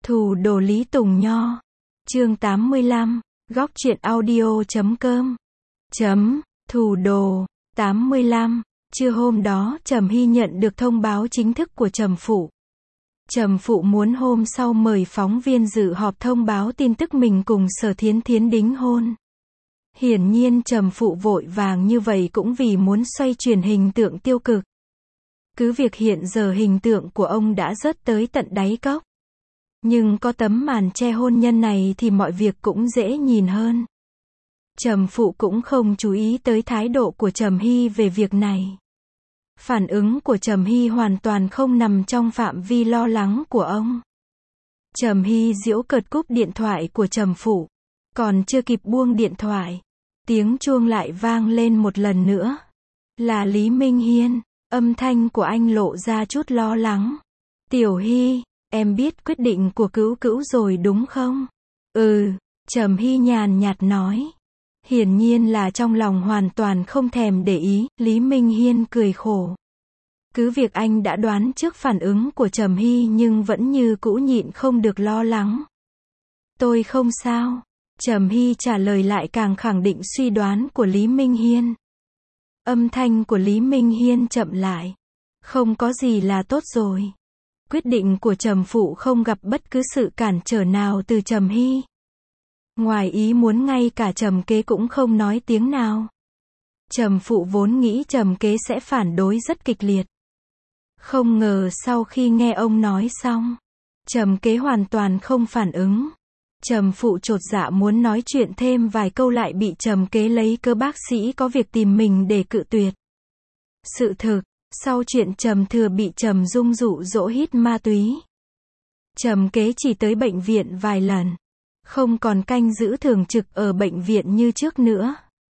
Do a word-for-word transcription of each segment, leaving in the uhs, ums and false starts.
Thủ đồ Lý Tùng Nho. Chương tám mươi lăm. Góc truyện audio chấm com. Chấm. Thủ đồ. tám mươi lăm. Trưa hôm đó, Trầm Hy nhận được thông báo chính thức của Trầm Phụ. Trầm Phụ muốn hôm sau mời phóng viên dự họp thông báo tin tức mình cùng Sở Thiến Thiến đính hôn. Hiển nhiên Trầm Phụ vội vàng như vậy cũng vì muốn xoay chuyển hình tượng tiêu cực. Cứ việc hiện giờ hình tượng của ông đã rớt tới tận đáy cốc. Nhưng có tấm màn che hôn nhân này thì mọi việc cũng dễ nhìn hơn. Trầm Phụ cũng không chú ý tới thái độ của Trầm Hy về việc này. Phản ứng của Trầm Hy hoàn toàn không nằm trong phạm vi lo lắng của ông. Trầm Hy giễu cợt cúp điện thoại của Trầm Phụ. Còn chưa kịp buông điện thoại, tiếng chuông lại vang lên một lần nữa. Là Lý Minh Hiên. Âm thanh của anh lộ ra chút lo lắng. Tiểu Hy, em biết quyết định của Cữu Cữu rồi đúng không? Ừ, Trầm Hy nhàn nhạt nói. Hiển nhiên là trong lòng hoàn toàn không thèm để ý. Lý Minh Hiên cười khổ. Cứ việc anh đã đoán trước phản ứng của Trầm Hy nhưng vẫn như cũ nhịn không được lo lắng. Tôi không sao. Trầm Hy trả lời lại càng khẳng định suy đoán của Lý Minh Hiên. Âm thanh của Lý Minh Hiên chậm lại. Không có gì là tốt rồi. Quyết định của Trầm Phụ không gặp bất cứ sự cản trở nào từ Trầm Hy. Ngoài ý muốn ngay cả Trầm Kế cũng không nói tiếng nào. Trầm Phụ vốn nghĩ Trầm Kế sẽ phản đối rất kịch liệt. Không ngờ sau khi nghe ông nói xong, Trầm Kế hoàn toàn không phản ứng. Trầm Phụ chột dạ muốn nói chuyện thêm vài câu lại bị Trầm Kế lấy cớ bác sĩ có việc tìm mình để cự tuyệt. Sự thực, sau chuyện Trầm Thừa bị Trầm Dung dụ dỗ hít ma túy, Trầm Kế chỉ tới bệnh viện vài lần, không còn canh giữ thường trực ở bệnh viện như trước nữa.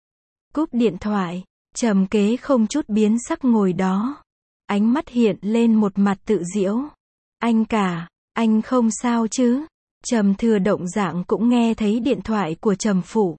Cúp điện thoại, Trầm Kế không chút biến sắc ngồi đó, ánh mắt hiện lên một mặt tự giễu. Anh cả, anh không sao chứ? Trầm Thừa động dạng cũng nghe thấy điện thoại của Trầm Phụ.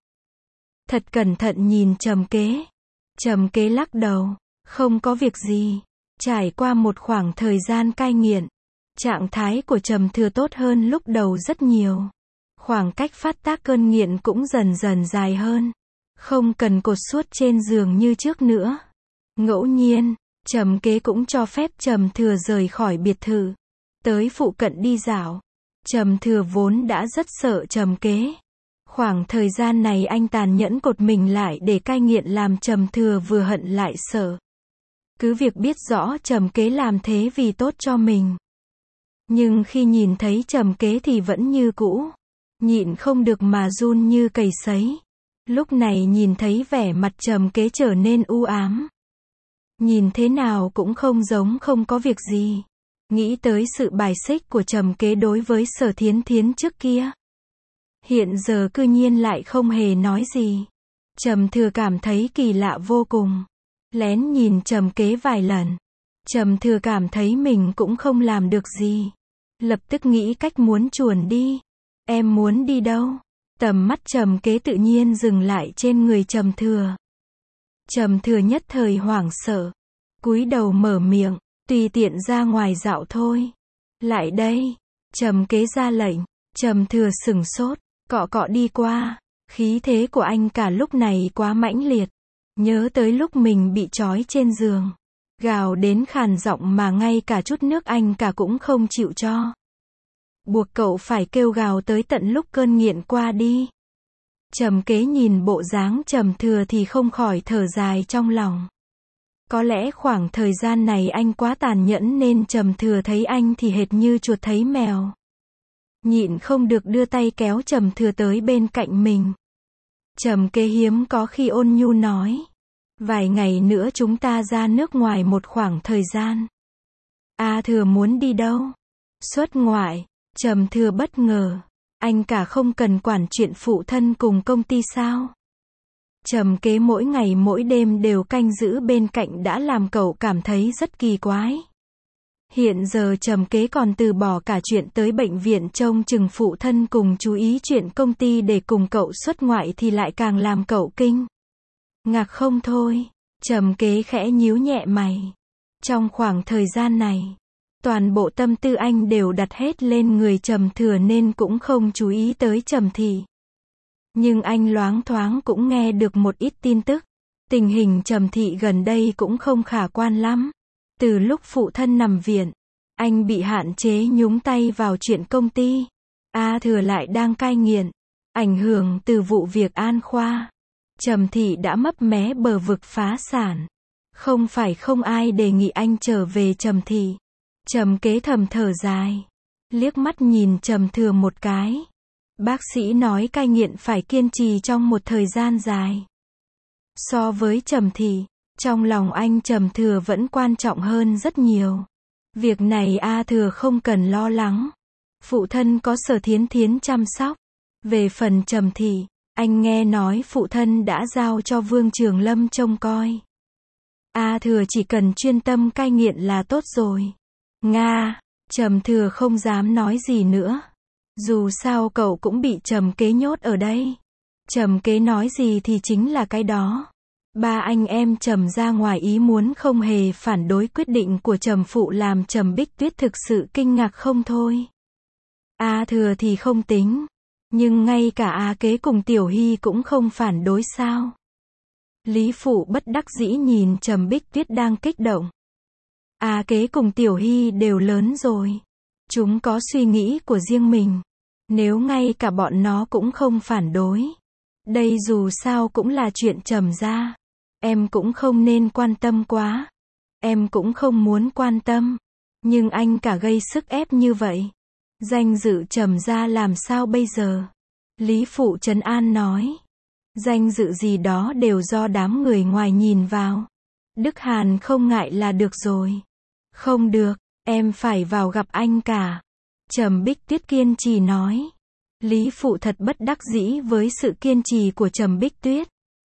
Thật cẩn thận nhìn Trầm Kế. Trầm Kế lắc đầu, không có việc gì. Trải qua một khoảng thời gian cai nghiện, trạng thái của Trầm Thừa tốt hơn lúc đầu rất nhiều. Khoảng cách phát tác cơn nghiện cũng dần dần dài hơn. Không cần cột suốt trên giường như trước nữa. Ngẫu nhiên, Trầm Kế cũng cho phép Trầm Thừa rời khỏi biệt thự, tới phụ cận đi dạo. Trầm Thừa vốn đã rất sợ Trầm Kế. Khoảng thời gian này anh tàn nhẫn cột mình lại để cai nghiện làm Trầm Thừa vừa hận lại sợ. Cứ việc biết rõ Trầm Kế làm thế vì tốt cho mình, nhưng khi nhìn thấy Trầm Kế thì vẫn như cũ, nhịn không được mà run như cầy sấy. Lúc này nhìn thấy vẻ mặt Trầm Kế trở nên u ám, nhìn thế nào cũng không giống không có việc gì. Nghĩ tới sự bài xích của Trầm Kế đối với Sở Thiến Thiến trước kia, hiện giờ cư nhiên lại không hề nói gì. Trầm Thừa cảm thấy kỳ lạ vô cùng. Lén nhìn Trầm Kế vài lần. Trầm Thừa cảm thấy mình cũng không làm được gì. Lập tức nghĩ cách muốn chuồn đi. Em muốn đi đâu? Tầm mắt Trầm Kế tự nhiên dừng lại trên người Trầm Thừa. Trầm Thừa nhất thời hoảng sợ, cúi đầu mở miệng. Tùy tiện ra ngoài dạo thôi. Lại đây. Trầm Kế ra lệnh. Trầm Thừa sửng sốt, cọ cọ đi qua. Khí thế của anh cả lúc này quá mãnh liệt. Nhớ tới lúc mình bị trói trên giường, gào đến khàn giọng mà ngay cả chút nước anh cả cũng không chịu cho. Buộc cậu phải kêu gào tới tận lúc cơn nghiện qua đi. Trầm Kế nhìn bộ dáng Trầm Thừa thì không khỏi thở dài trong lòng. Có lẽ khoảng thời gian này anh quá tàn nhẫn nên Trầm Thừa thấy anh thì hệt như chuột thấy mèo. Nhịn không được đưa tay kéo Trầm Thừa tới bên cạnh mình. Trầm Kế hiếm có khi ôn nhu nói. Vài ngày nữa chúng ta ra nước ngoài một khoảng thời gian. A Thừa muốn đi đâu? Xuất ngoại. Trầm Thừa bất ngờ. Anh cả không cần quản chuyện phụ thân cùng công ty sao? Trầm Kế mỗi ngày mỗi đêm đều canh giữ bên cạnh đã làm cậu cảm thấy rất kỳ quái. Hiện giờ Trầm Kế còn từ bỏ cả chuyện tới bệnh viện trông chừng phụ thân cùng chú ý chuyện công ty để cùng cậu xuất ngoại thì lại càng làm cậu kinh ngạc không thôi. Trầm Kế khẽ nhíu nhẹ mày. Trong khoảng thời gian này, Toàn bộ tâm tư anh đều đặt hết lên người Trầm Thừa nên cũng không chú ý tới Trầm Thị. Nhưng anh loáng thoáng cũng nghe được một ít tin tức. Tình hình Trầm Thị gần đây cũng không khả quan lắm. Từ lúc phụ thân nằm viện, anh bị hạn chế nhúng tay vào chuyện công ty. A Thừa lại đang cai nghiện. Ảnh hưởng từ vụ việc An Khoa. Trầm Thị đã mấp mé bờ vực phá sản. Không phải không ai đề nghị anh trở về Trầm Thị. Trầm Kế thầm thở dài. Liếc mắt nhìn Trầm Thừa một cái. Bác sĩ nói cai nghiện phải kiên trì trong một thời gian dài. So với Trầm Thị, trong lòng anh Trầm Thừa vẫn quan trọng hơn rất nhiều. Việc này A Thừa không cần lo lắng. Phụ thân có Sở Thiến Thiến chăm sóc. Về phần Trầm Thị, anh nghe nói phụ thân đã giao cho Vương Trường Lâm trông coi. A Thừa chỉ cần chuyên tâm cai nghiện là tốt rồi. Nga, Trầm Thừa không dám nói gì nữa. Dù sao cậu cũng bị Trầm Kế nhốt ở đây. Trầm Kế nói gì thì chính là cái đó. Ba anh em Trầm ra ngoài ý muốn không hề phản đối quyết định của Trầm phụ làm Trầm Bích Tuyết thực sự kinh ngạc không thôi. A Thừa thì không tính. Nhưng ngay cả A Kế cùng Tiểu Hy cũng không phản đối sao. Lý Phụ bất đắc dĩ nhìn Trầm Bích Tuyết đang kích động. A Kế cùng Tiểu Hy đều lớn rồi. Chúng có suy nghĩ của riêng mình. Nếu ngay cả bọn nó cũng không phản đối. Đây dù sao cũng là chuyện Trầm ra. Em cũng không nên quan tâm quá. Em cũng không muốn quan tâm. Nhưng anh cả gây sức ép như vậy. Danh dự Trầm ra làm sao bây giờ? Lý Phụ trấn an nói. Danh dự gì đó đều do đám người ngoài nhìn vào. Đức Hàn không ngại là được rồi. Không được, em phải vào gặp anh cả. Trầm Bích Tuyết kiên trì nói. Lý Phụ thật bất đắc dĩ với sự kiên trì của Trầm Bích Tuyết.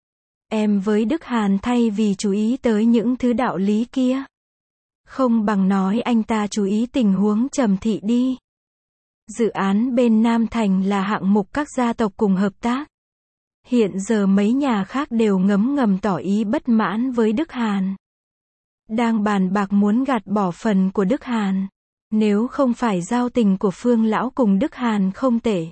Em với Đức Hàn thay vì chú ý tới những thứ đạo lý kia. Không bằng nói anh ta chú ý tình huống Trầm Thị đi. Dự án bên Nam Thành là hạng mục các gia tộc cùng hợp tác. Hiện giờ mấy nhà khác đều ngấm ngầm tỏ ý bất mãn với Đức Hàn. Đang bàn bạc muốn gạt bỏ phần của Đức Hàn. Nếu không phải giao tình của Phương Lão cùng Đức Hàn không tệ.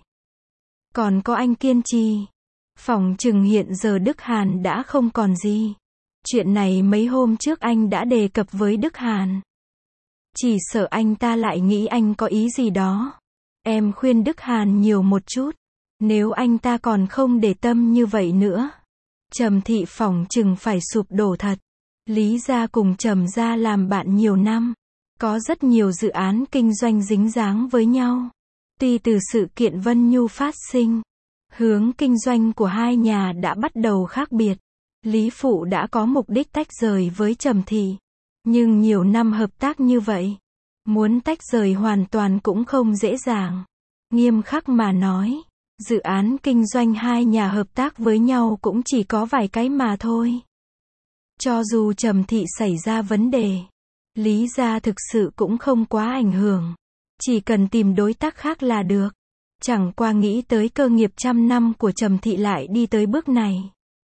Còn có anh kiên trì. Phỏng chừng hiện giờ Đức Hàn đã không còn gì. Chuyện này mấy hôm trước anh đã đề cập với Đức Hàn. Chỉ sợ anh ta lại nghĩ anh có ý gì đó. Em khuyên Đức Hàn nhiều một chút. Nếu anh ta còn không để tâm như vậy nữa. Trầm Thị phỏng chừng phải sụp đổ thật. Lý gia cùng Trầm gia làm bạn nhiều năm. Có rất nhiều dự án kinh doanh dính dáng với nhau. Tuy từ sự kiện Vân Nhu phát sinh, hướng kinh doanh của hai nhà đã bắt đầu khác biệt. Lý Phụ đã có mục đích tách rời với Trầm Thị. Nhưng nhiều năm hợp tác như vậy, muốn tách rời hoàn toàn cũng không dễ dàng. Nghiêm khắc mà nói, dự án kinh doanh hai nhà hợp tác với nhau cũng chỉ có vài cái mà thôi. Cho dù Trầm Thị xảy ra vấn đề, Lý gia thực sự cũng không quá ảnh hưởng. Chỉ cần tìm đối tác khác là được. Chẳng qua nghĩ tới cơ nghiệp trăm năm của Trầm Thị lại đi tới bước này.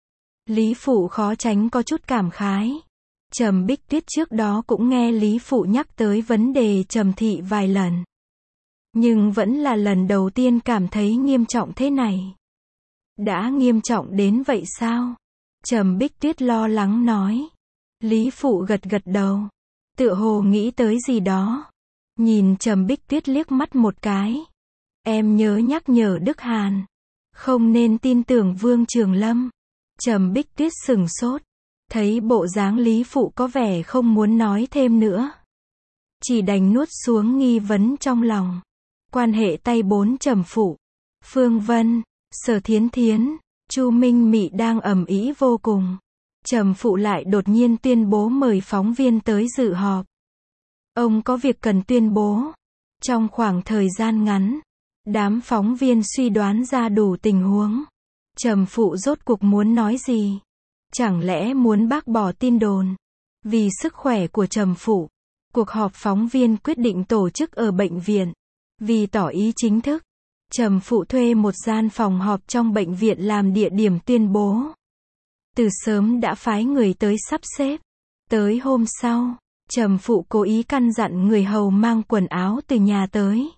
Lý Phụ khó tránh có chút cảm khái. Trầm Bích Tuyết trước đó cũng nghe Lý Phụ nhắc tới vấn đề Trầm Thị vài lần. Nhưng vẫn là lần đầu tiên cảm thấy nghiêm trọng thế này. Đã nghiêm trọng đến vậy sao? Trầm Bích Tuyết lo lắng nói. Lý Phụ gật gật đầu. Tựa hồ nghĩ tới gì đó. Nhìn Trầm Bích Tuyết liếc mắt một cái. Em nhớ nhắc nhở Đức Hàn. Không nên tin tưởng Vương Trường Lâm. Trầm Bích Tuyết sừng sốt. Thấy bộ dáng Lý Phụ có vẻ không muốn nói thêm nữa. Chỉ đành nuốt xuống nghi vấn trong lòng. Quan hệ tay bốn Trầm Phụ, Phương Vân, Sở Thiến Thiến, Chu Minh Mị đang ầm ĩ vô cùng. Trầm Phụ lại đột nhiên tuyên bố mời phóng viên tới dự họp. Ông có việc cần tuyên bố. Trong khoảng thời gian ngắn, đám phóng viên suy đoán ra đủ tình huống. Trầm Phụ rốt cuộc muốn nói gì? Chẳng lẽ muốn bác bỏ tin đồn? Vì sức khỏe của Trầm Phụ, cuộc họp phóng viên quyết định tổ chức ở bệnh viện. Vì tỏ ý chính thức, Trầm Phụ thuê một gian phòng họp trong bệnh viện làm địa điểm tuyên bố. Từ sớm đã phái người tới sắp xếp. Tới hôm sau, Trầm phụ cố ý căn dặn người hầu mang quần áo từ nhà tới.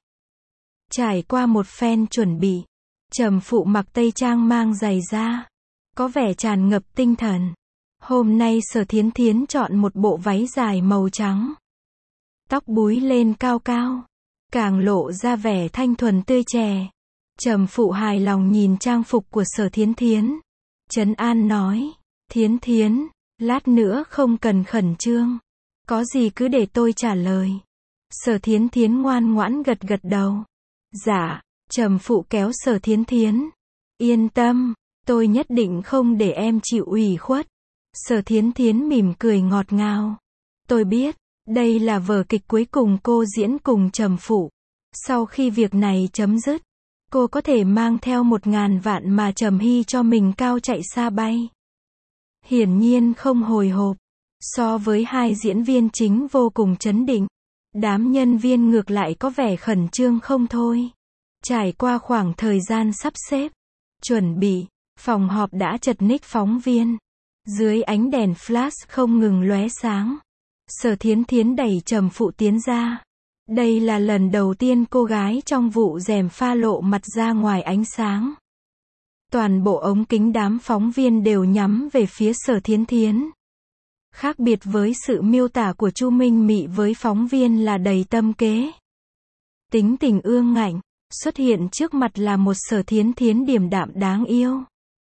Trải qua một phen chuẩn bị, Trầm phụ mặc tây trang mang giày da, có vẻ tràn ngập tinh thần. Hôm nay Sở Thiến Thiến chọn một bộ váy dài màu trắng. Tóc búi lên cao cao, càng lộ ra vẻ thanh thuần tươi trẻ. Trầm phụ hài lòng nhìn trang phục của Sở Thiến Thiến. Trấn an nói, Thiến Thiến, lát nữa không cần khẩn trương. Có gì cứ để tôi trả lời. Sở Thiến Thiến ngoan ngoãn gật gật đầu. Dạ, Trầm phụ kéo Sở Thiến Thiến. Yên tâm, tôi nhất định không để em chịu ủy khuất. Sở Thiến Thiến mỉm cười ngọt ngào. Tôi biết, đây là vở kịch cuối cùng cô diễn cùng Trầm phụ. Sau khi việc này chấm dứt, cô có thể mang theo một ngàn vạn mà Trầm Hy cho mình cao chạy xa bay. Hiển nhiên không hồi hộp. So với hai diễn viên chính vô cùng trấn định, đám nhân viên ngược lại có vẻ khẩn trương không thôi. Trải qua khoảng thời gian sắp xếp, chuẩn bị, phòng họp đã chật ních phóng viên. Dưới ánh đèn flash không ngừng lóe sáng, Sở Thiến Thiến đẩy Trầm phụ tiến ra. Đây là lần đầu tiên cô gái trong vụ rèm pha lộ mặt ra ngoài ánh sáng. Toàn bộ ống kính đám phóng viên đều nhắm về phía Sở Thiến Thiến. Khác biệt với sự miêu tả của Chu Minh Mị với phóng viên là đầy tâm kế. Tính tình ương ngạnh, xuất hiện trước mặt là một Sở Thiến Thiến điềm đạm đáng yêu.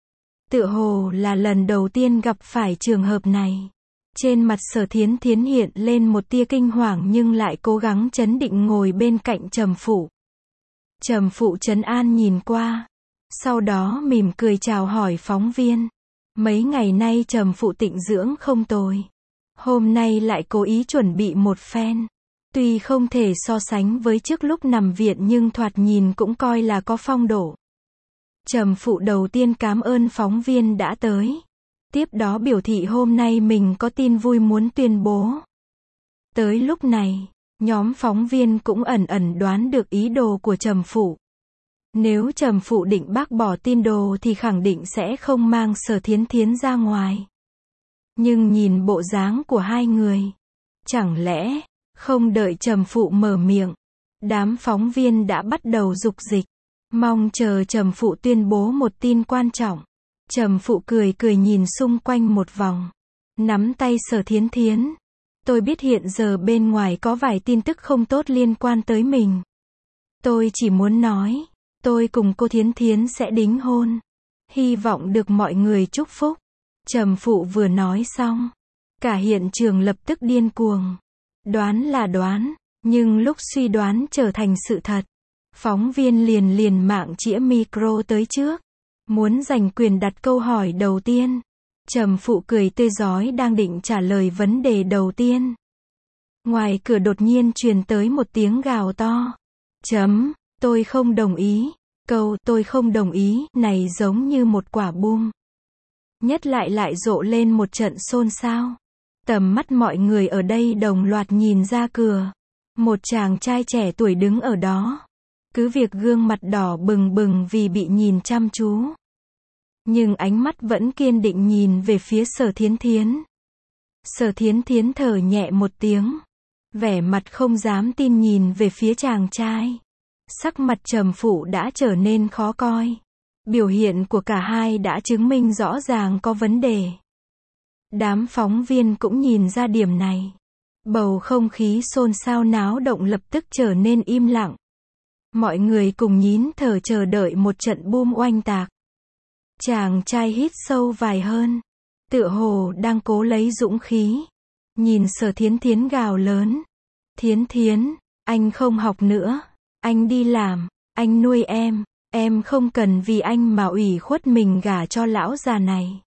Tựa hồ là lần đầu tiên gặp phải trường hợp này. Trên mặt Sở Thiến Thiến hiện lên một tia kinh hoàng nhưng lại cố gắng trấn định ngồi bên cạnh Trầm phụ. Trầm phụ trấn an nhìn qua, sau đó mỉm cười chào hỏi phóng viên. Mấy ngày nay Trầm phụ tịnh dưỡng không tồi. Hôm nay lại cố ý chuẩn bị một phen. Tuy không thể so sánh với trước lúc nằm viện nhưng thoạt nhìn cũng coi là có phong độ. Trầm phụ đầu tiên cảm ơn phóng viên đã tới. Tiếp đó biểu thị hôm nay mình có tin vui muốn tuyên bố. Tới lúc này, nhóm phóng viên cũng ẩn ẩn đoán được ý đồ của Trầm phụ. Nếu Trầm phụ định bác bỏ tin đồ thì khẳng định sẽ không mang Sở Thiến Thiến ra ngoài. Nhưng nhìn bộ dáng của hai người, chẳng lẽ không đợi Trầm phụ mở miệng, đám phóng viên đã bắt đầu dục dịch, mong chờ Trầm phụ tuyên bố một tin quan trọng. Trầm phụ cười cười nhìn xung quanh một vòng, nắm tay Sở Thiến Thiến. Tôi biết hiện giờ bên ngoài có vài tin tức không tốt liên quan tới mình. Tôi chỉ muốn nói, tôi cùng cô Thiến Thiến sẽ đính hôn. Hy vọng được mọi người chúc phúc. Trầm phụ vừa nói xong, cả hiện trường lập tức điên cuồng. Đoán là đoán, nhưng lúc suy đoán trở thành sự thật, phóng viên liền liền mạng chĩa micro tới trước, muốn giành quyền đặt câu hỏi đầu tiên. Trầm phụ cười tươi rói đang định trả lời vấn đề đầu tiên. Ngoài cửa đột nhiên truyền tới một tiếng gào to. Chấm, tôi không đồng ý. Câu tôi không đồng ý này giống như một quả bom. Nhất lại lại rộ lên một trận xôn xao. Tầm mắt mọi người ở đây đồng loạt nhìn ra cửa. Một chàng trai trẻ tuổi đứng ở đó. Cứ việc gương mặt đỏ bừng bừng vì bị nhìn chăm chú, nhưng ánh mắt vẫn kiên định nhìn về phía Sở Thiến Thiến. Sở Thiến Thiến thở nhẹ một tiếng, vẻ mặt không dám tin nhìn về phía chàng trai. Sắc mặt Trầm phụ đã trở nên khó coi. Biểu hiện của cả hai đã chứng minh rõ ràng có vấn đề. Đám phóng viên cũng nhìn ra điểm này. Bầu không khí xôn xao náo động lập tức trở nên im lặng. Mọi người cùng nín thở chờ đợi một trận boom oanh tạc. Chàng trai hít sâu vài hơn, tựa hồ đang cố lấy dũng khí. Nhìn Sở Thiến Thiến gào lớn. Thiến Thiến, anh không học nữa. Anh đi làm, anh nuôi em. Em không cần vì anh mà ủy khuất mình gả cho lão già này.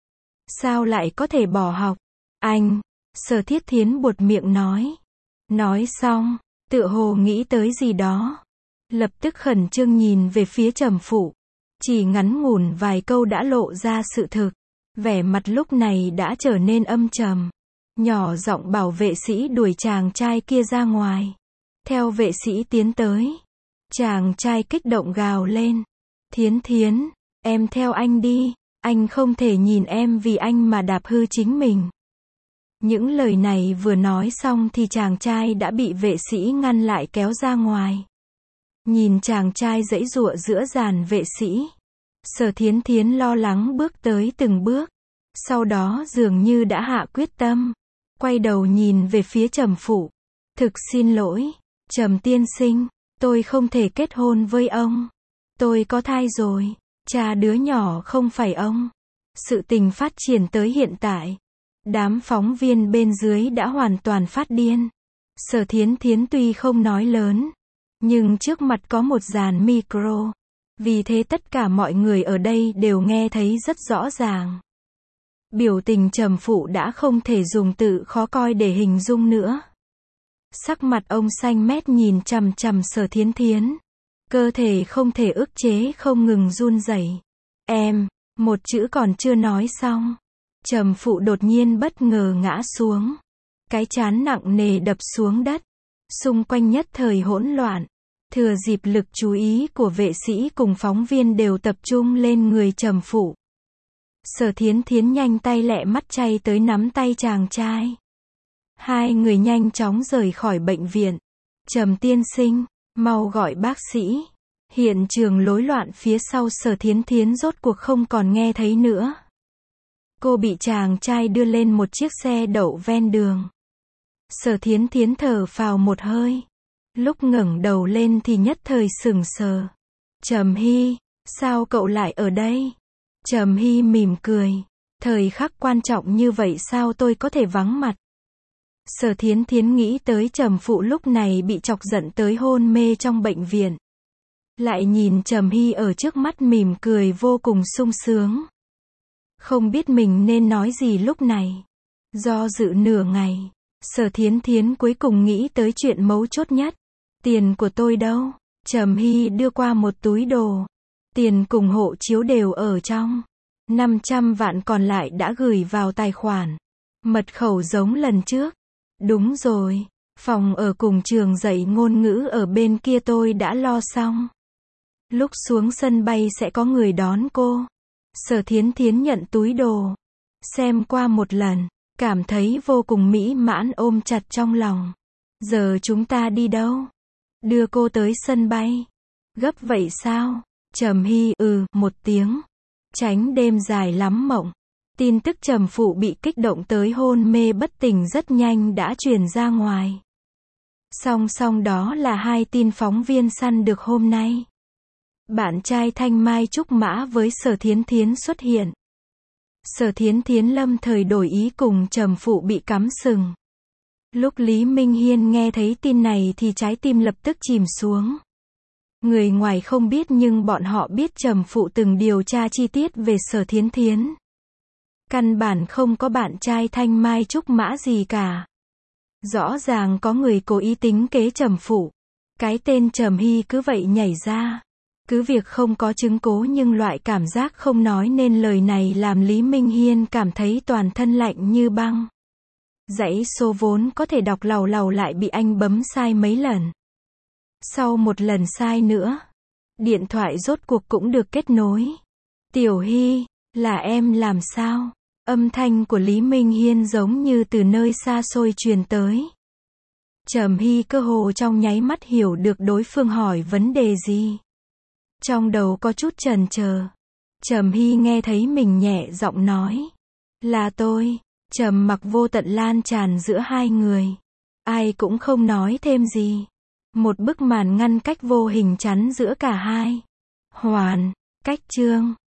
Sao lại có thể bỏ học? Anh, Sở Thiết Thiến buột miệng nói. Nói xong, tựa hồ nghĩ tới gì đó. Lập tức khẩn trương nhìn về phía Trầm phụ. Chỉ ngắn ngủn vài câu đã lộ ra sự thực. Vẻ mặt lúc này đã trở nên âm trầm. Nhỏ giọng bảo vệ sĩ đuổi chàng trai kia ra ngoài. Theo vệ sĩ tiến tới, chàng trai kích động gào lên. Thiến Thiến, em theo anh đi. Anh không thể nhìn em vì anh mà đạp hư chính mình. Những lời này vừa nói xong thì chàng trai đã bị vệ sĩ ngăn lại kéo ra ngoài. Nhìn chàng trai giãy giụa giữa dàn vệ sĩ, Sở Thiến Thiến lo lắng bước tới từng bước. Sau đó dường như đã hạ quyết tâm. Quay đầu nhìn về phía Trầm Phụ. Thực xin lỗi, Trầm tiên sinh, tôi không thể kết hôn với ông. Tôi có thai rồi, cha đứa nhỏ không phải ông. Sự tình phát triển tới hiện tại, đám phóng viên bên dưới đã hoàn toàn phát điên. Sở Thiến Thiến tuy không nói lớn, nhưng trước mặt có một dàn micro. Vì thế tất cả mọi người ở đây đều nghe thấy rất rõ ràng. Biểu tình Trầm Phụ đã không thể dùng từ khó coi để hình dung nữa. Sắc mặt ông xanh mét nhìn chằm chằm Sở Thiến Thiến. Cơ thể không thể ức chế không ngừng run rẩy. Em, một chữ còn chưa nói xong. Trầm Phụ đột nhiên bất ngờ ngã xuống. Cái trán nặng nề đập xuống đất. Xung quanh nhất thời hỗn loạn. Thừa dịp lực chú ý của vệ sĩ cùng phóng viên đều tập trung lên người Trầm Phụ. Sở Thiến Thiến nhanh tay lẹ mắt chay tới nắm tay chàng trai. Hai người nhanh chóng rời khỏi bệnh viện. Trầm tiên sinh, mau gọi bác sĩ. Hiện trường rối loạn phía sau Sở Thiến Thiến rốt cuộc không còn nghe thấy nữa. Cô bị chàng trai đưa lên một chiếc xe đậu ven đường. Sở Thiến Thiến thở phào một hơi. Lúc ngẩng đầu lên thì nhất thời sững sờ. Trầm Hy, sao cậu lại ở đây? Trầm Hy mỉm cười. Thời khắc quan trọng như vậy sao tôi có thể vắng mặt? Sở Thiến Thiến nghĩ tới Trầm Phụ lúc này bị chọc giận tới hôn mê trong bệnh viện. Lại nhìn Trầm Hy ở trước mắt mỉm cười vô cùng sung sướng. Không biết mình nên nói gì lúc này. Do dự nửa ngày, Sở Thiến Thiến cuối cùng nghĩ tới chuyện mấu chốt nhất. Tiền của tôi đâu? Trầm Hy đưa qua một túi đồ. Tiền cùng hộ chiếu đều ở trong. năm trăm vạn còn lại đã gửi vào tài khoản. Mật khẩu giống lần trước. Đúng rồi, phòng ở cùng trường dạy ngôn ngữ ở bên kia tôi đã lo xong. Lúc xuống sân bay sẽ có người đón cô. Sở Thiến Thiến nhận túi đồ. Xem qua một lần, cảm thấy vô cùng mỹ mãn ôm chặt trong lòng. Giờ chúng ta đi đâu? Đưa cô tới sân bay. Gấp vậy sao? Trầm Hy ừ một tiếng. Tránh đêm dài lắm mộng. Tin tức Trầm Phụ bị kích động tới hôn mê bất tỉnh rất nhanh đã truyền ra ngoài. Song song đó là hai tin phóng viên săn được hôm nay. Bạn trai Thanh Mai Trúc Mã với Sở Thiến Thiến xuất hiện. Sở Thiến Thiến lâm thời đổi ý cùng Trầm Phụ bị cắm sừng. Lúc Lý Minh Hiên nghe thấy tin này thì trái tim lập tức chìm xuống. Người ngoài không biết nhưng bọn họ biết Trầm Phụ từng điều tra chi tiết về Sở Thiến Thiến. Căn bản không có bạn trai Thanh Mai Trúc Mã gì cả. Rõ ràng có người cố ý tính kế Trầm Phụ. Cái tên Trầm Hy cứ vậy nhảy ra. Cứ việc không có chứng cố nhưng loại cảm giác không nói nên lời này làm Lý Minh Hiên cảm thấy toàn thân lạnh như băng. Dãy số vốn có thể đọc làu làu lại bị anh bấm sai mấy lần. Sau một lần sai nữa, điện thoại rốt cuộc cũng được kết nối. Tiểu Hy, là em làm sao? Âm thanh của Lý Minh Hiên giống như từ nơi xa xôi truyền tới. Trầm Hy cơ hồ trong nháy mắt hiểu được đối phương hỏi vấn đề gì. Trong đầu có chút chần chờ. Trầm Hy nghe thấy mình nhẹ giọng nói. Là tôi. Trầm mặc vô tận lan tràn giữa hai người. Ai cũng không nói thêm gì. Một bức màn ngăn cách vô hình chắn giữa cả hai. Hoàn. Cách chương.